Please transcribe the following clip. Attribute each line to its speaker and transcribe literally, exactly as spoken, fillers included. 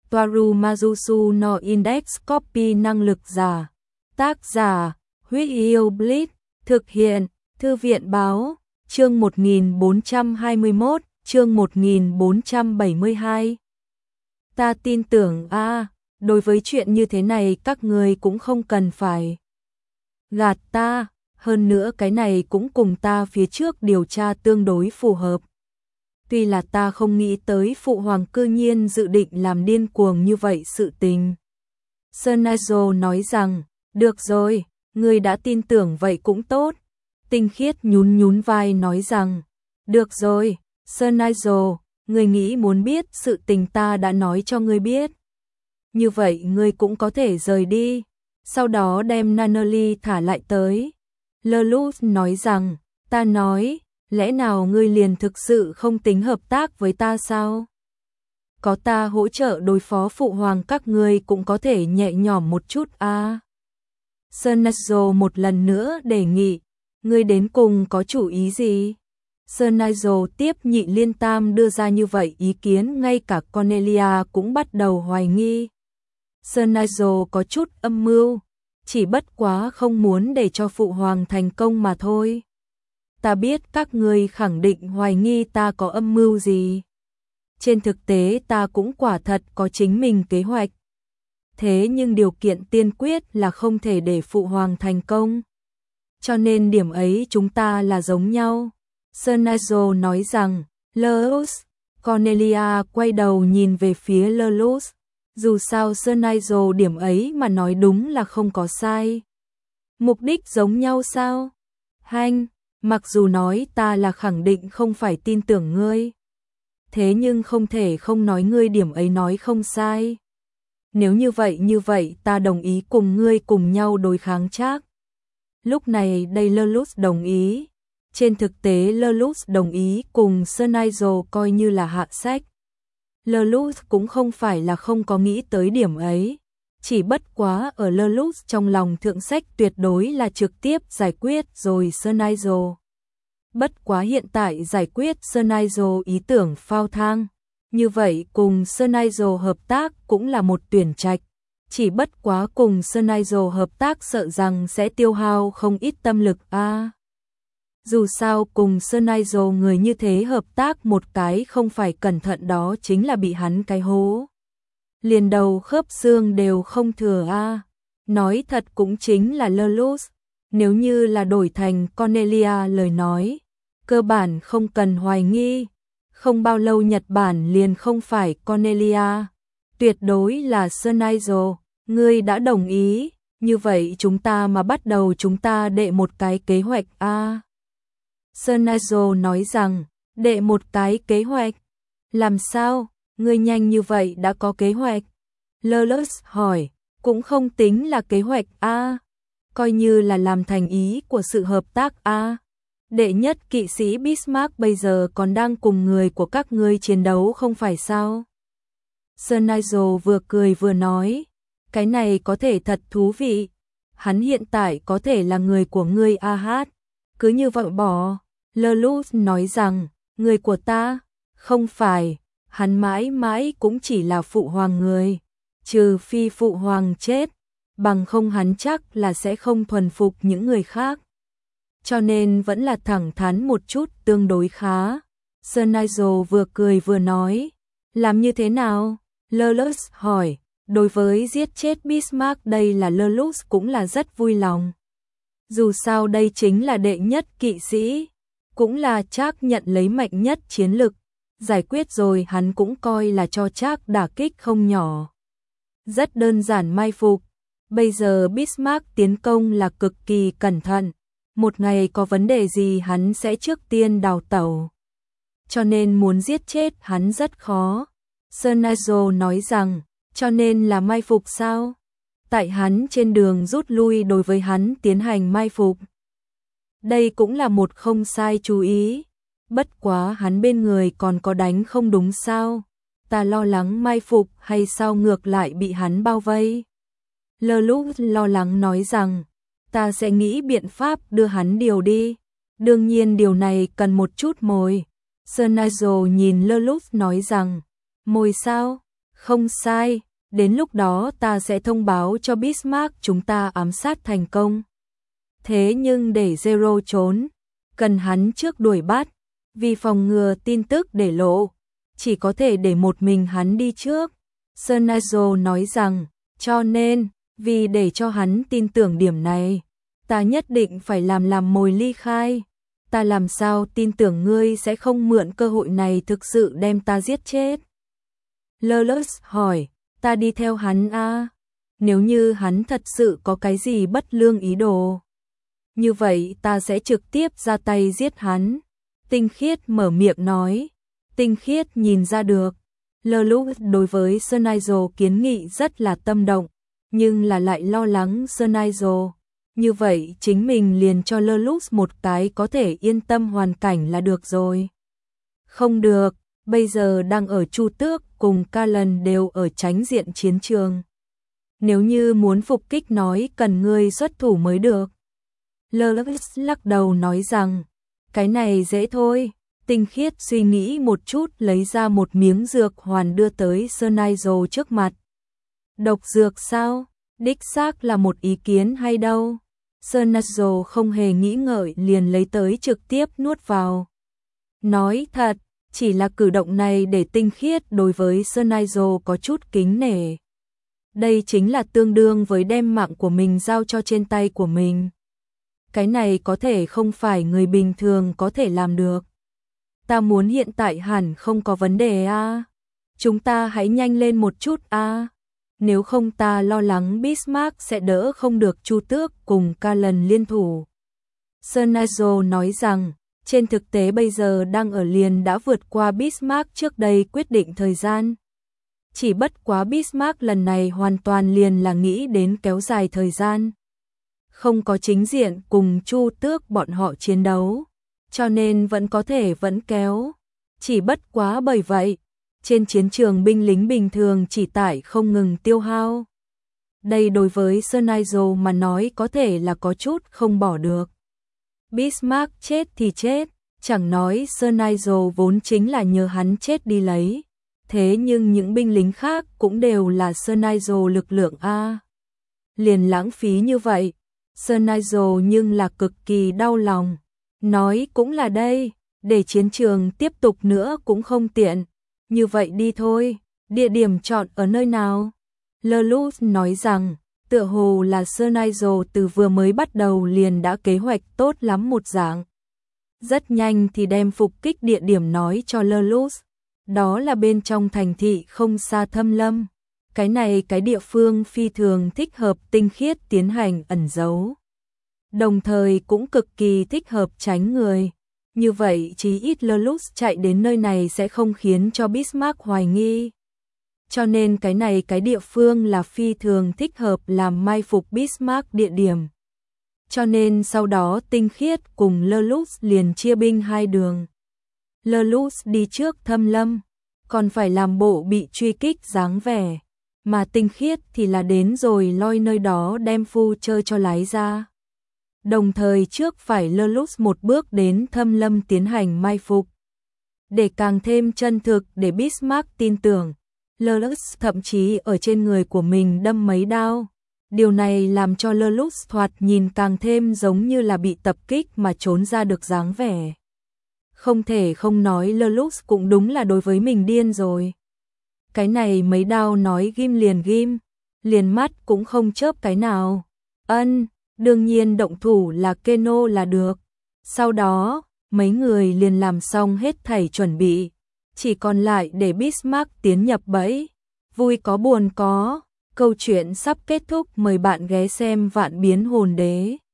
Speaker 1: Toaru Majusu no Index Copy năng lực giả. Tác giả, Huyết Yêu Blitz, thực hiện, Thư viện báo, chương một nghìn bốn trăm hai mươi mốt, chương một nghìn bốn trăm bảy mươi hai. Ta tin tưởng a, à, đối với chuyện như thế này các người cũng không cần phải gạt ta, hơn nữa cái này cũng cùng ta phía trước điều tra tương đối phù hợp. Tuy là ta không nghĩ tới phụ hoàng cư nhiên dự định làm điên cuồng như vậy sự tình. Sanazo nói rằng, được rồi, ngươi đã tin tưởng vậy cũng tốt. Tinh Khiết nhún nhún vai nói rằng, được rồi, Sanazo, ngươi nghĩ muốn biết sự tình ta đã nói cho ngươi biết. Như vậy ngươi cũng có thể rời đi, sau đó đem Nunnally thả lại tới. Lelouch nói rằng, ta nói, lẽ nào ngươi liền thực sự không tính hợp tác với ta sao? Có ta hỗ trợ đối phó phụ hoàng các ngươi cũng có thể nhẹ nhõm một chút a. À. Sanazo một lần nữa đề nghị, ngươi đến cùng có chủ ý gì? Sanazo tiếp nhị liên tam đưa ra như vậy ý kiến ngay cả Cornelia cũng bắt đầu hoài nghi. Sanazo có chút âm mưu, chỉ bất quá không muốn để cho phụ hoàng thành công mà thôi. Ta biết các ngươi khẳng định hoài nghi ta có âm mưu gì. Trên thực tế ta cũng quả thật có chính mình kế hoạch. Thế nhưng điều kiện tiên quyết là không thể để phụ hoàng thành công. Cho nên điểm ấy chúng ta là giống nhau. Sanazo nói rằng, Lelouch. Cornelia quay đầu nhìn về phía Lelouch. Dù sao Sanazo điểm ấy mà nói đúng là không có sai. Mục đích giống nhau sao? Hanh, mặc dù nói ta là khẳng định không phải tin tưởng ngươi. Thế nhưng không thể không nói ngươi điểm ấy nói không sai. Nếu như vậy như vậy ta đồng ý cùng ngươi cùng nhau đối kháng Trác. Lúc này đây Lelouch đồng ý. Trên thực tế Lelouch đồng ý cùng Sanazo coi như là hạ sách. Lelouch cũng không phải là không có nghĩ tới điểm ấy. Chỉ bất quá ở Lelouch trong lòng thượng sách tuyệt đối là trực tiếp giải quyết rồi Sanazo. Bất quá hiện tại giải quyết Sanazo ý tưởng phao thang. Như vậy cùng Sanazo hợp tác cũng là một tuyển trạch. Chỉ bất quá cùng Sanazo hợp tác sợ rằng sẽ tiêu hao không ít tâm lực a. À, dù sao cùng Sanazo người như thế hợp tác một cái không phải cẩn thận đó chính là bị hắn cái hố. Liền đầu khớp xương đều không thừa a. À, nói thật cũng chính là Lelouch. Nếu như là đổi thành Cornelia lời nói, cơ bản không cần hoài nghi. Không bao lâu Nhật Bản liền không phải Cornelia. Tuyệt đối là Sanazo. Ngươi đã đồng ý. Như vậy chúng ta mà bắt đầu chúng ta đệ một cái kế hoạch a. À, Sanazo nói rằng, đệ một cái kế hoạch. Làm sao? Ngươi nhanh như vậy đã có kế hoạch? Lelouch hỏi, cũng không tính là kế hoạch a. À, coi như là làm thành ý của sự hợp tác a. À, đệ nhất kỵ sĩ Bismarck bây giờ còn đang cùng người của các ngươi chiến đấu không phải sao? Sanazo vừa cười vừa nói, cái này có thể thật thú vị. Hắn hiện tại có thể là người của ngươi a hát. Cứ như vậy bỏ. Lelouch nói rằng, người của ta, không phải, hắn mãi mãi cũng chỉ là phụ hoàng người. Trừ phi phụ hoàng chết, bằng không hắn chắc là sẽ không thuần phục những người khác. Cho nên vẫn là thẳng thắn một chút tương đối khá. Sanazo vừa cười vừa nói, làm như thế nào? Lelouch hỏi, đối với giết chết Bismarck đây là Lelouch cũng là rất vui lòng. Dù sao đây chính là đệ nhất kỵ sĩ, cũng là Trác nhận lấy mạnh nhất chiến lực. Giải quyết rồi hắn cũng coi là cho Trác đả kích không nhỏ. Rất đơn giản mai phục. Bây giờ Bismarck tiến công là cực kỳ cẩn thận. Một ngày có vấn đề gì hắn sẽ trước tiên đào tẩu. Cho nên muốn giết chết hắn rất khó. Sanazo nói rằng, cho nên là mai phục sao? Tại hắn trên đường rút lui đối với hắn tiến hành mai phục. Đây cũng là một không sai chú ý. Bất quá hắn bên người còn có đánh không đúng sao? Ta lo lắng mai phục hay sao ngược lại bị hắn bao vây? Lelouch lo lắng nói rằng, ta sẽ nghĩ biện pháp đưa hắn điều đi. Đương nhiên điều này cần một chút mồi. Sanazo nhìn Lelouch nói rằng, mồi sao? Không sai, đến lúc đó ta sẽ thông báo cho Bismarck chúng ta ám sát thành công. Thế nhưng để Zero trốn, cần hắn trước đuổi bắt, vì phòng ngừa tin tức để lộ, chỉ có thể để một mình hắn đi trước. Sernazo nói rằng, cho nên, vì để cho hắn tin tưởng điểm này, ta nhất định phải làm làm mồi ly khai. Ta làm sao tin tưởng ngươi sẽ không mượn cơ hội này thực sự đem ta giết chết? Lulus hỏi, ta đi theo hắn à? Nếu như hắn thật sự có cái gì bất lương ý đồ, như vậy ta sẽ trực tiếp ra tay giết hắn. Tinh Khiết mở miệng nói. Tinh Khiết nhìn ra được, Lulus đối với Sernazo kiến nghị rất là tâm động, nhưng là lại lo lắng Sernazo. Như vậy chính mình liền cho Lulus một cái có thể yên tâm hoàn cảnh là được rồi. Không được, bây giờ đang ở Chu Tước cùng Callan đều ở tránh diện chiến trường. Nếu như muốn phục kích nói cần ngươi xuất thủ mới được. Lulus lắc đầu nói rằng, cái này dễ thôi. Tinh Khiết suy nghĩ một chút lấy ra một miếng dược hoàn đưa tới Sernazo trước mặt. Độc dược sao? Đích xác là một ý kiến hay đâu. Sernazo không hề nghĩ ngợi liền lấy tới trực tiếp nuốt vào. Nói thật, chỉ là cử động này để Tinh Khiết đối với Sernazo có chút kính nể. Đây chính là tương đương với đem mạng của mình giao cho trên tay của mình. Cái này có thể không phải người bình thường có thể làm được. Ta muốn hiện tại hẳn không có vấn đề a. Chúng ta hãy nhanh lên một chút a. Nếu không ta lo lắng Bismarck sẽ đỡ không được Chu Tước cùng Callan liên thủ. Sernazo nói rằng, trên thực tế bây giờ đang ở liền đã vượt qua Bismarck trước đây quyết định thời gian. Chỉ bất quá Bismarck lần này hoàn toàn liền là nghĩ đến kéo dài thời gian. Không có chính diện cùng Chu Tước bọn họ chiến đấu, cho nên vẫn có thể vẫn kéo. Chỉ bất quá bởi vậy, trên chiến trường binh lính bình thường chỉ tải không ngừng tiêu hao. Đây đối với Sernazo mà nói có thể là có chút không bỏ được. Bismarck chết thì chết, chẳng nói Sernazo vốn chính là nhờ hắn chết đi lấy. Thế nhưng những binh lính khác cũng đều là Sernazo lực lượng A. Liền lãng phí như vậy, Sernazo nhưng là cực kỳ đau lòng. Nói cũng là đây, để chiến trường tiếp tục nữa cũng không tiện. Như vậy đi thôi, địa điểm chọn ở nơi nào? Lulus nói rằng, tựa hồ là Sernazo từ vừa mới bắt đầu liền đã kế hoạch tốt lắm một dạng. Rất nhanh thì đem phục kích địa điểm nói cho Lulus. Đó là bên trong thành thị không xa Thâm Lâm. Cái này cái địa phương phi thường thích hợp Tinh Khiết tiến hành ẩn giấu. Đồng thời cũng cực kỳ thích hợp tránh người. Như vậy chí ít Lulus chạy đến nơi này sẽ không khiến cho Bismarck hoài nghi. Cho nên cái này cái địa phương là phi thường thích hợp làm mai phục Bismarck địa điểm. Cho nên sau đó Tinh Khiết cùng Lulus liền chia binh hai đường. Lulus đi trước Thâm Lâm, còn phải làm bộ bị truy kích dáng vẻ. Mà Tinh Khiết thì là đến rồi loi nơi đó đem phu chơi cho lái ra. Đồng thời trước phải Lulus một bước đến Thâm Lâm tiến hành mai phục. Để càng thêm chân thực để Bismarck tin tưởng, Lulus thậm chí ở trên người của mình đâm mấy đao. Điều này làm cho Lulus thoạt nhìn càng thêm giống như là bị tập kích mà trốn ra được dáng vẻ. Không thể không nói Lulus cũng đúng là đối với mình điên rồi. Cái này mấy đao nói ghim liền ghim, liền mắt cũng không chớp cái nào. Ân, đương nhiên động thủ là Keno là được. Sau đó, mấy người liền làm xong hết thảy chuẩn bị. Chỉ còn lại để Bismarck tiến nhập bẫy. Vui có buồn có. Câu chuyện sắp kết thúc, mời bạn ghé xem Vạn Biến Hồn Đế.